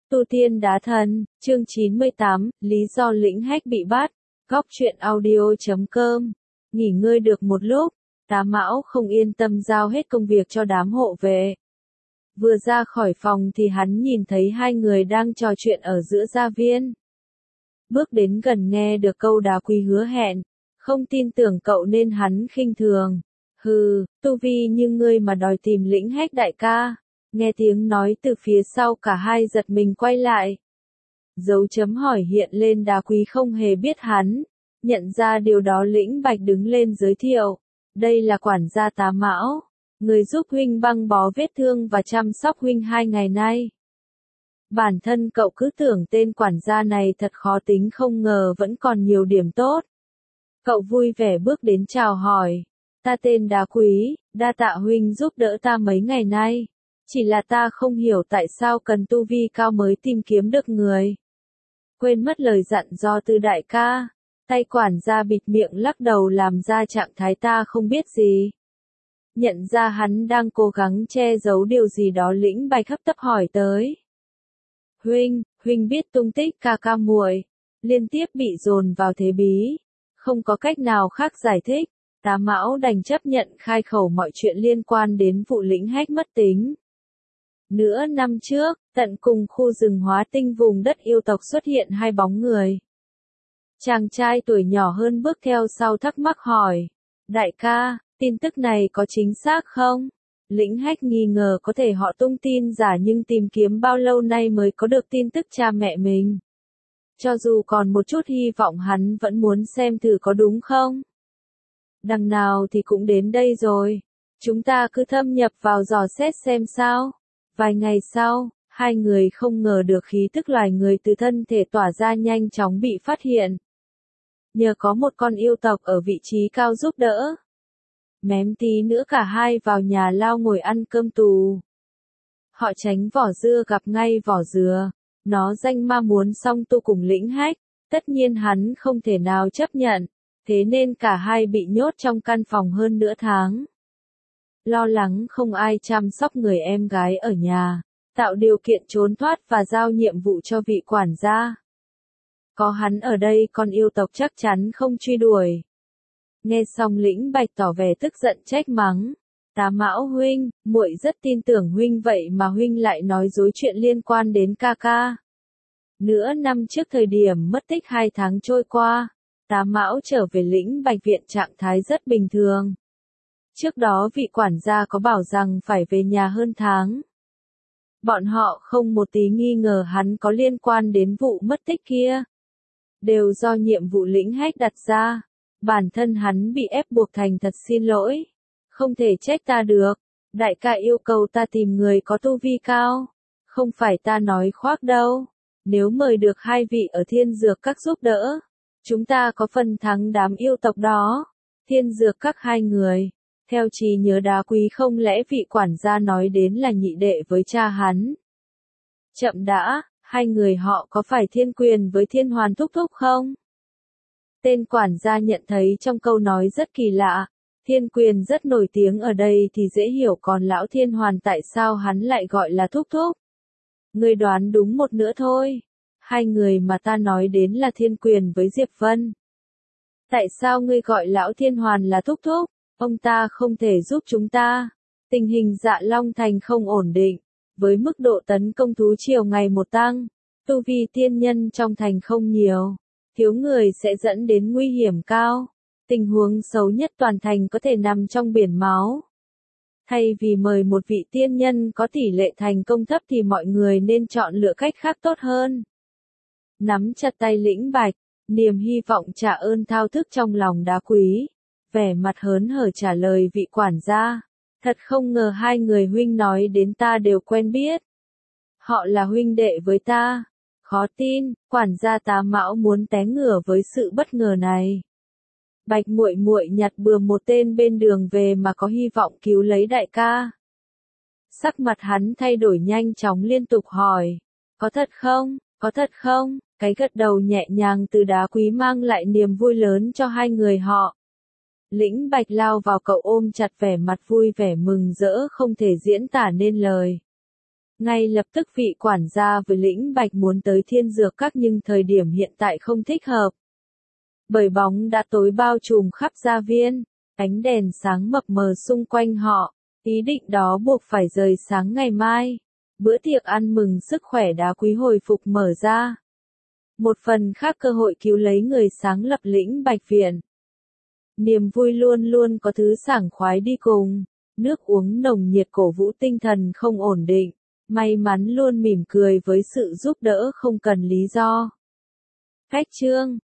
Tu tiên đá thần, chương 98, lý do lĩnh hách bị bắt, góc truyện audio.com. Nghỉ ngơi được một lúc, Tá Mão không yên tâm giao hết công việc cho đám hộ vệ. Vừa ra khỏi phòng thì hắn nhìn thấy hai người đang trò chuyện ở giữa gia viên. Bước đến gần nghe được câu Đá Quý hứa hẹn, không tin tưởng cậu nên hắn khinh thường. Hừ, tu vi như ngươi mà đòi tìm lĩnh hách đại ca. Nghe tiếng nói từ phía sau cả hai giật mình quay lại. Dấu chấm hỏi hiện lên. Đá Quý không hề biết hắn. Nhận ra điều đó Lĩnh Bạch đứng lên giới thiệu. Đây là quản gia Tá Mão. Người giúp huynh băng bó vết thương và chăm sóc huynh 2 ngày nay. Bản thân cậu cứ tưởng tên quản gia này thật khó tính, không ngờ vẫn còn nhiều điểm tốt. Cậu vui vẻ bước đến chào hỏi. Ta tên Đá Quý, đa tạ huynh giúp đỡ ta mấy ngày nay. Chỉ là ta không hiểu tại sao cần tu vi cao mới tìm kiếm được người. Quên mất lời dặn do từ đại ca. Tay quản gia bịt miệng lắc đầu làm ra trạng thái ta không biết gì. Nhận ra hắn đang cố gắng che giấu điều gì đó, Lĩnh Bạch hấp tấp hỏi tới. Huynh biết tung tích ca ca muội, liên tiếp bị dồn vào thế bí. Không có cách nào khác giải thích, Tá Mão đành chấp nhận khai khẩu mọi chuyện liên quan đến vụ lĩnh hách mất tính. Nửa năm trước, tận cùng khu rừng Hóa Tinh vùng đất yêu tộc xuất hiện hai bóng người. Chàng trai tuổi nhỏ hơn bước theo sau thắc mắc hỏi. Đại ca, tin tức này có chính xác không? Lĩnh hách nghi ngờ có thể họ tung tin giả, nhưng tìm kiếm bao lâu nay mới có được tin tức cha mẹ mình. Cho dù còn một chút hy vọng hắn vẫn muốn xem thử có đúng không. Đằng nào thì cũng đến đây rồi. Chúng ta cứ thâm nhập vào dò xét xem sao. Vài ngày sau, hai người không ngờ được khí tức loài người từ thân thể tỏa ra nhanh chóng bị phát hiện. Nhờ có một con yêu tộc ở vị trí cao giúp đỡ. Mém tí nữa cả hai vào nhà lao ngồi ăn cơm tù. Họ tránh vỏ dưa gặp ngay vỏ dừa. Nó danh ma muốn song tu cùng lĩnh hách. Tất nhiên hắn không thể nào chấp nhận. Thế nên cả hai bị nhốt trong căn phòng hơn nửa tháng. Lo lắng không ai chăm sóc người em gái ở nhà. Tạo điều kiện trốn thoát và giao nhiệm vụ cho vị quản gia. Có hắn ở đây con yêu tộc chắc chắn không truy đuổi. Nghe xong Lĩnh Bạch tỏ vẻ tức giận trách mắng. Tá Mão huynh, muội rất tin tưởng huynh vậy mà huynh lại nói dối chuyện liên quan đến ca ca. Nửa năm trước thời điểm mất tích 2 tháng trôi qua, Tá Mão trở về Lĩnh Bạch viện trạng thái rất bình thường. Trước đó vị quản gia có bảo rằng phải về nhà hơn tháng. Bọn họ không một tí nghi ngờ hắn có liên quan đến vụ mất tích kia. Đều do nhiệm vụ lĩnh hách đặt ra. Bản thân hắn bị ép buộc thành thật xin lỗi. Không thể trách ta được. Đại ca yêu cầu ta tìm người có tu vi cao. Không phải ta nói khoác đâu. Nếu mời được hai vị ở Thiên Dược Các giúp đỡ, chúng ta có phần thắng đám yêu tộc đó. Thiên Dược Các hai người. Theo trí nhớ Đá Quý không lẽ vị quản gia nói đến là nhị đệ với cha hắn. Chậm đã, hai người họ có phải Thiên Quyền với Thiên Hoàn thúc thúc không? Tên quản gia nhận thấy trong câu nói rất kỳ lạ. Thiên Quyền rất nổi tiếng ở đây thì dễ hiểu, còn lão Thiên Hoàn tại sao hắn lại gọi là thúc thúc? Ngươi đoán đúng một nửa thôi. Hai người mà ta nói đến là Thiên Quyền với Diệp Vân. Tại sao ngươi gọi lão Thiên Hoàn là thúc thúc? Ông ta không thể giúp chúng ta. Tình hình Dạ Long Thành không ổn định. Với mức độ tấn công thú triều ngày một tăng, tu vi tiên nhân trong thành không nhiều. Thiếu người sẽ dẫn đến nguy hiểm cao. Tình huống xấu nhất toàn thành có thể nằm trong biển máu. Thay vì mời một vị tiên nhân có tỷ lệ thành công thấp thì mọi người nên chọn lựa cách khác tốt hơn. Nắm chặt tay Lĩnh Bạch, niềm hy vọng trả ơn thao thức trong lòng Đá Quý. Vẻ mặt hớn hở trả lời vị quản gia. Thật không ngờ hai người huynh nói đến ta đều quen biết. Họ là huynh đệ với ta. Khó tin, quản gia Tá Mão muốn té ngửa với sự bất ngờ này. Bạch muội muội nhặt bừa một tên bên đường về mà có hy vọng cứu lấy đại ca. Sắc mặt hắn thay đổi nhanh chóng liên tục hỏi. Có thật không? Có thật không? Cái gật đầu nhẹ nhàng từ Đá Quý mang lại niềm vui lớn cho hai người họ. Lĩnh Bạch lao vào cậu ôm chặt, vẻ mặt vui vẻ mừng rỡ không thể diễn tả nên lời. Ngay lập tức vị quản gia với Lĩnh Bạch muốn tới Thiên Dược Các nhưng thời điểm hiện tại không thích hợp. Bởi bóng đã tối bao trùm khắp gia viên, ánh đèn sáng mập mờ xung quanh họ, ý định đó buộc phải rời sáng ngày mai. Bữa tiệc ăn mừng sức khỏe đá quý hồi phục mở ra. Một phần khác cơ hội cứu lấy người sáng lập Lĩnh Bạch Viện. Niềm vui luôn luôn có thứ sảng khoái đi cùng, nước uống nồng nhiệt cổ vũ tinh thần không ổn định, may mắn luôn mỉm cười với sự giúp đỡ không cần lý do. Khách trương